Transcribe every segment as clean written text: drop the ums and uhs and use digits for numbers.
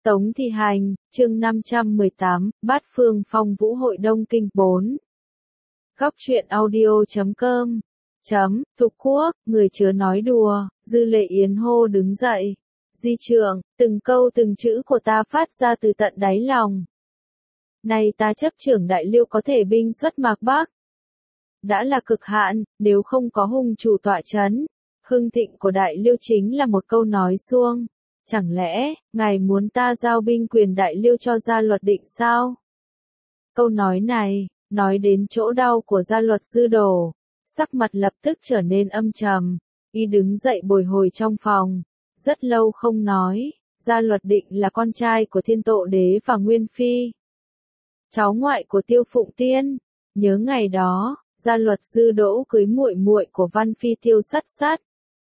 Tống thi hành, chương 518, Bát Phương Phong Vũ Hội Đông Kinh 4. Góc truyện audio.com. Thục Quốc, người chớ nói đùa, Dư Lệ Yến hô đứng dậy. Di trưởng, từng câu từng chữ của ta phát ra từ tận đáy lòng. Này ta chấp trưởng Đại Liêu có thể binh xuất Mạc Bắc. Đã là cực hạn, nếu không có hùng chủ tọa chấn, hưng thịnh của Đại Liêu chính là một câu nói suông. Chẳng lẽ, ngài muốn ta giao binh quyền Đại Liêu cho Gia Luật Định sao? Câu nói này, nói đến chỗ đau của Gia Luật Dư Đồ, sắc mặt lập tức trở nên âm trầm, y đứng dậy bồi hồi trong phòng, rất lâu không nói. Gia Luật Định là con trai của Thiên Tộ Đế và Nguyên Phi, cháu ngoại của Tiêu Phụng Tiên. Nhớ ngày đó, Gia Luật Dư Đỗ cưới muội muội của Văn Phi Tiêu Sắt Sắt,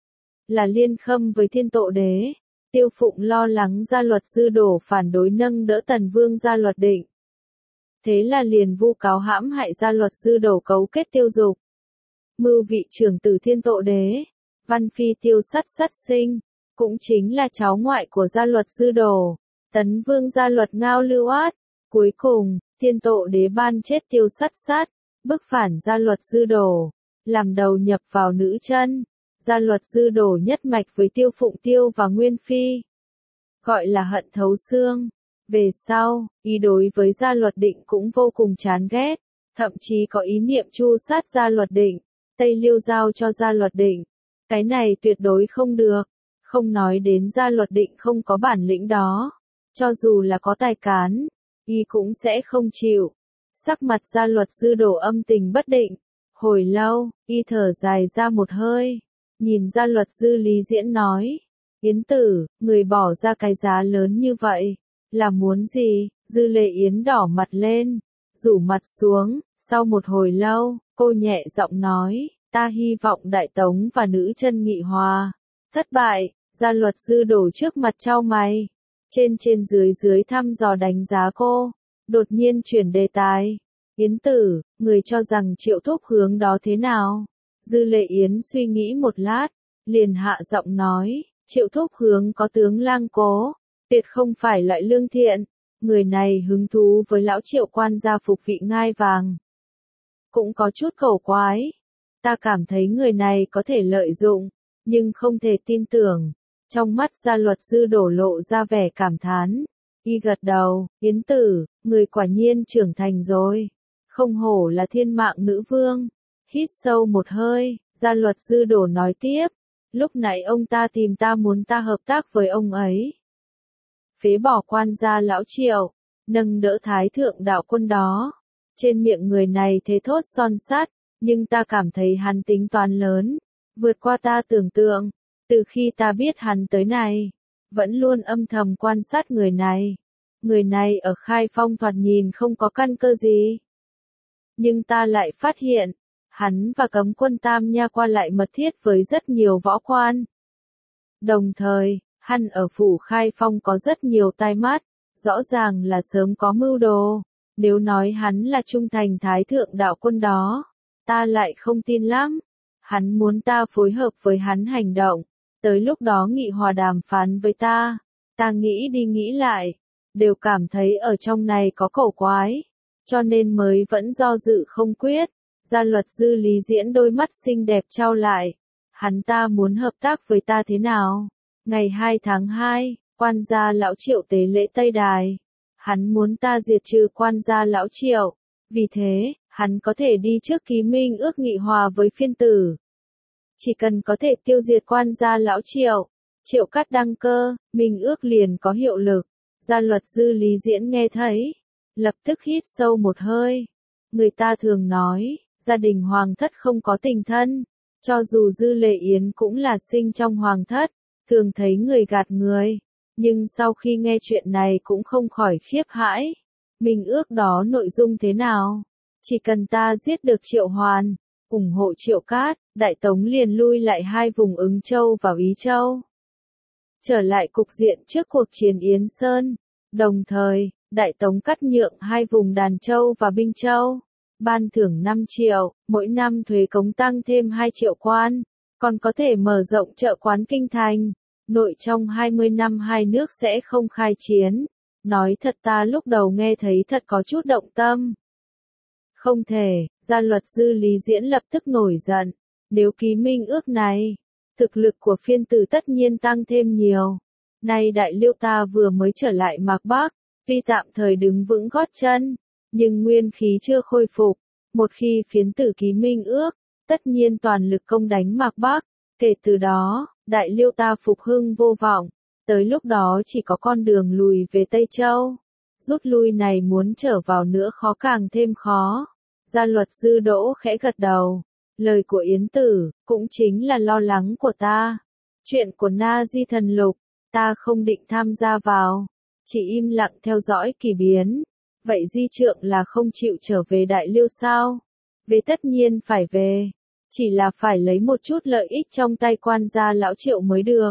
là liên khâm với Thiên Tộ Đế. Tiêu Phụng lo lắng Gia Luật Dư Đổ phản đối nâng đỡ Tần Vương Gia Luật Định, thế là liền vu cáo hãm hại Gia Luật Dư Đổ cấu kết Tiêu Dục, mưu vị trưởng tử Thiên Tộ Đế. Văn Phi Tiêu Sắt Sắt sinh, cũng chính là cháu ngoại của Gia Luật Dư Đổ, Tấn Vương Gia Luật Ngao Lưu Át. Cuối cùng, Thiên Tộ Đế ban chết Tiêu Sắt Sắt, bức phản Gia Luật Dư Đổ, làm đầu nhập vào nữ chân. Gia Luật Dư Đổ nhất mạch với Tiêu Phụng Tiêu và Nguyên Phi, gọi là hận thấu xương. Về sau, ý đối với Gia Luật Định cũng vô cùng chán ghét, thậm chí có ý niệm tru sát Gia Luật Định, Tây Liêu giao cho Gia Luật Định. Cái này tuyệt đối không được, không nói đến Gia Luật Định không có bản lĩnh đó, cho dù là có tài cán, y cũng sẽ không chịu. Sắc mặt Gia Luật Dư Đổ âm tình bất định, hồi lâu, y thở dài ra một hơi. Nhìn Gia Luật Dư Lý Diễn nói, Yến tử, người bỏ ra cái giá lớn như vậy, là muốn gì? Dư Lệ Yến đỏ mặt lên, rủ mặt xuống, sau một hồi lâu, cô nhẹ giọng nói, ta hy vọng Đại Tống và nữ chân nghị hòa. Thất bại. Gia Luật Dư Đổ trước mặt chau mày, trên dưới thăm dò đánh giá cô, đột nhiên chuyển đề tài. Yến tử, người cho rằng Triệu Thúc hướng đó thế nào? Dư Lệ Yến suy nghĩ một lát, liền hạ giọng nói, Triệu Thúc hướng có tướng Lang Cố, tuyệt không phải loại lương thiện, người này hứng thú với lão Triệu quan gia phục vị ngai vàng, cũng có chút cầu quái. Ta cảm thấy người này có thể lợi dụng, nhưng không thể tin tưởng. Trong mắt Gia Luật Dư Đổ lộ ra vẻ cảm thán, y gật đầu, Yến tử, người quả nhiên trưởng thành rồi, không hổ là thiên mạng nữ vương. Hít sâu một hơi, Gia Luật Dư Đổ nói tiếp, lúc nãy ông ta tìm ta muốn ta hợp tác với ông ấy, phế bỏ quan gia lão Triệu, nâng đỡ Thái Thượng Đạo Quân đó. Trên miệng người này thế thốt son sắt, nhưng ta cảm thấy hắn tính toán lớn, vượt qua ta tưởng tượng. Từ khi ta biết hắn tới này, vẫn luôn âm thầm quan sát người này. Người này ở Khai Phong thoạt nhìn không có căn cơ gì, nhưng ta lại phát hiện, hắn và Cấm Quân Tam Nha qua lại mật thiết với rất nhiều võ quan. Đồng thời, hắn ở phủ Khai Phong có rất nhiều tai mắt, rõ ràng là sớm có mưu đồ. Nếu nói hắn là trung thành Thái Thượng Đạo Quân đó, ta lại không tin lắm. Hắn muốn ta phối hợp với hắn hành động, tới lúc đó nghị hòa đàm phán với ta. Ta nghĩ đi nghĩ lại, đều cảm thấy ở trong này có cổ quái, cho nên mới vẫn do dự không quyết. Gia Luật Dư Lý Diễn đôi mắt xinh đẹp trao lại, hắn ta muốn hợp tác với ta thế nào? Ngày 2 tháng 2, quan gia lão Triệu tế lễ Tây Đài, hắn muốn ta diệt trừ quan gia lão Triệu, vì thế, hắn có thể đi trước ký minh ước nghị hòa với phiên tử. Chỉ cần có thể tiêu diệt quan gia lão Triệu, Triệu Cát đăng cơ, minh ước liền có hiệu lực. Gia Luật Dư Lý Diễn nghe thấy, lập tức hít sâu một hơi. Người ta thường nói, gia đình hoàng thất không có tình thân, cho dù Dư Lệ Yến cũng là sinh trong hoàng thất, thường thấy người gạt người, nhưng sau khi nghe chuyện này cũng không khỏi khiếp hãi. Minh ước đó nội dung thế nào? Chỉ cần ta giết được Triệu Hoàn, ủng hộ Triệu Cát, Đại Tống liền lui lại 2 vùng Ứng Châu và Ý Châu, trở lại cục diện trước cuộc chiến Yến Sơn. Đồng thời, Đại Tống cắt nhượng 2 vùng Đàn Châu và Binh Châu, ban thưởng 5 triệu, mỗi năm thuế cống tăng thêm 2 triệu quan, còn có thể mở rộng chợ quán kinh thành. nội trong 20 năm hai nước sẽ không khai chiến. Nói thật ta lúc đầu nghe thấy thật có chút động tâm. Không thể, gia luật sư Lý Diễn lập tức nổi giận. Nếu ký minh ước này, thực lực của phiên tử tất nhiên tăng thêm nhiều. Nay đại liêu ta vừa mới trở lại Mạc Bắc, tuy tạm thời đứng vững gót chân, nhưng nguyên khí chưa khôi phục. Một khi phiến tử ký minh ước, tất nhiên toàn lực công đánh Mạc Bắc. Kể từ đó, đại liêu ta phục hưng vô vọng. Tới lúc đó chỉ có con đường lùi về Tây Châu. Rút lui này muốn trở vào nữa khó càng thêm khó. Gia luật sư Đỗ khẽ gật đầu. Lời của Yến Tử, cũng chính là lo lắng của ta. Chuyện của Na Di Thần Lục, ta không định tham gia vào. Chỉ im lặng theo dõi kỳ biến. Vậy Di Trượng là không chịu trở về Đại Liêu sao? Về tất nhiên phải về. Chỉ là phải lấy một chút lợi ích trong tay quan gia lão Triệu mới được.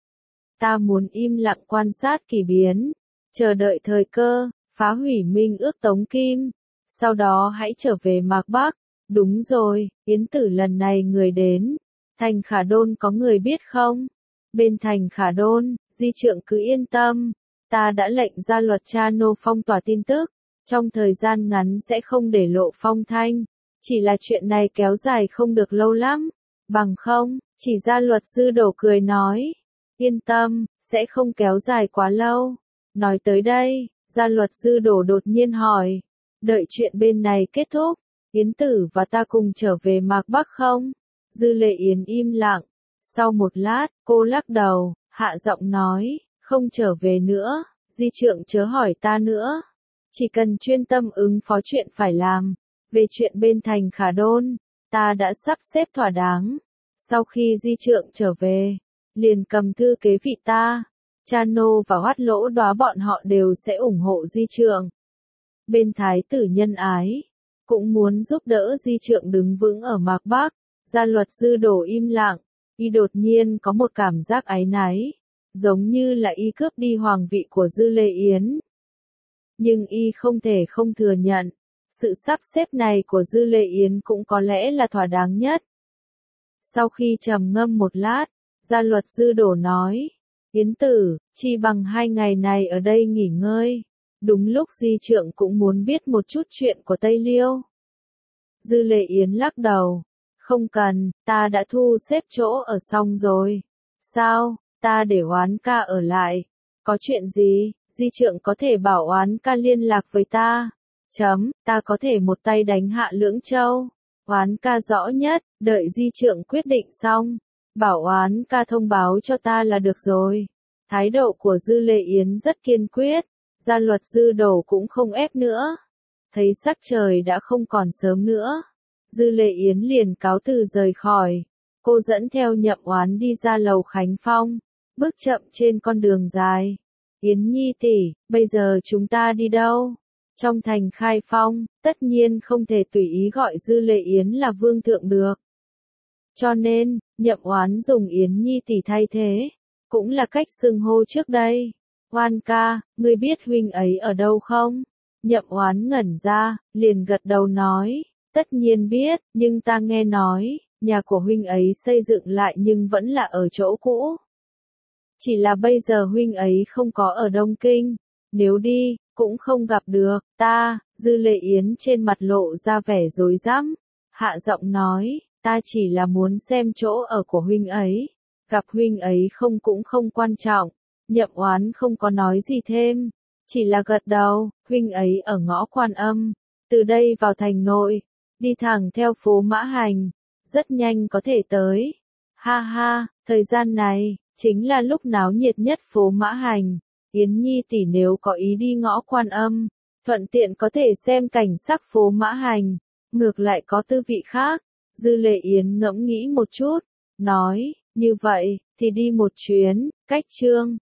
Ta muốn im lặng quan sát kỳ biến. Chờ đợi thời cơ, phá hủy minh ước Tống Kim. Sau đó hãy trở về Mạc Bắc. Đúng rồi, Yến Tử lần này người đến. Thành Khả Đôn có người biết không? Bên Thành Khả Đôn, Di Trượng cứ yên tâm. Ta đã lệnh ra luật cha nô phong tỏa tin tức. Trong thời gian ngắn sẽ không để lộ phong thanh. Chỉ là chuyện này kéo dài không được lâu lắm. Bằng không, chỉ ra luật sư Đổ cười nói. Yên tâm, sẽ không kéo dài quá lâu. Nói tới đây, gia luật sư Đổ đột nhiên hỏi. Đợi chuyện bên này kết thúc, Yến Tử và ta cùng trở về Mạc Bắc không? Dư Lệ Yến im lặng. Sau một lát, cô lắc đầu, hạ giọng nói, không trở về nữa, Di Trượng chớ hỏi ta nữa. Chỉ cần chuyên tâm ứng phó chuyện phải làm. Về chuyện bên Thành Khả Đôn, ta đã sắp xếp thỏa đáng. Sau khi Di Trượng trở về, liền cầm thư kế vị ta. Cha nô và Hoát Lỗ Đóa bọn họ đều sẽ ủng hộ Di Trượng. Bên Thái tử Nhân Ái, cũng muốn giúp đỡ Di Trượng đứng vững ở Mạc Bắc. Gia luật sư Đổ im lặng, y đột nhiên có một cảm giác áy náy, giống như là y cướp đi hoàng vị của Dư Lệ Yến. Nhưng y không thể không thừa nhận, sự sắp xếp này của Dư Lệ Yến cũng có lẽ là thỏa đáng nhất. Sau khi trầm ngâm một lát, gia luật sư Đổ nói, Yến Tử, chi bằng 2 ngày này ở đây nghỉ ngơi. Đúng lúc Di Trượng cũng muốn biết một chút chuyện của Tây Liêu. Dư Lệ Yến lắc đầu. Không cần, ta đã thu xếp chỗ ở xong rồi. Sao, ta để Oán ca ở lại. Có chuyện gì, Di Trượng có thể bảo Oán ca liên lạc với ta. Ta có thể một tay đánh hạ Lưỡng Châu. Oán ca rõ nhất, đợi Di Trượng quyết định xong. Bảo Oán ca thông báo cho ta là được rồi. Thái độ của Dư Lệ Yến rất kiên quyết. Gia luật sư Đổ cũng không ép nữa. Thấy sắc trời đã không còn sớm nữa. Dư Lệ Yến liền cáo từ rời khỏi. Cô dẫn theo Nhậm Oán đi ra lầu Khánh Phong. Bước chậm trên con đường dài. Yến Nhi tỷ, bây giờ chúng ta đi đâu? Trong thành Khai Phong, tất nhiên không thể tùy ý gọi Dư Lệ Yến là vương thượng được. Cho nên, Nhậm Oán dùng Yến Nhi tỷ thay thế. Cũng là cách xưng hô trước đây. Oan ca, ngươi biết huynh ấy ở đâu không? Nhậm Oán ngẩn ra, liền gật đầu nói, tất nhiên biết, nhưng ta nghe nói, nhà của huynh ấy xây dựng lại nhưng vẫn là ở chỗ cũ. Chỉ là bây giờ huynh ấy không có ở Đông Kinh, nếu đi, cũng không gặp được, ta. Dư Lệ Yến trên mặt lộ ra vẻ rối rắm, hạ giọng nói, ta chỉ là muốn xem chỗ ở của huynh ấy, gặp huynh ấy không cũng không quan trọng. Nhậm Oán không có nói gì thêm, chỉ là gật đầu. Huynh ấy ở ngõ Quan Âm, từ đây vào thành nội, đi thẳng theo phố Mã Hành, rất nhanh có thể tới. Ha ha, thời gian này, chính là lúc náo nhiệt nhất phố Mã Hành. Yến Nhi tỷ nếu có ý đi ngõ Quan Âm, thuận tiện có thể xem cảnh sắc phố Mã Hành, ngược lại có tư vị khác. Dư Lệ Yến ngẫm nghĩ một chút, nói, như vậy, thì đi một chuyến, cách chương.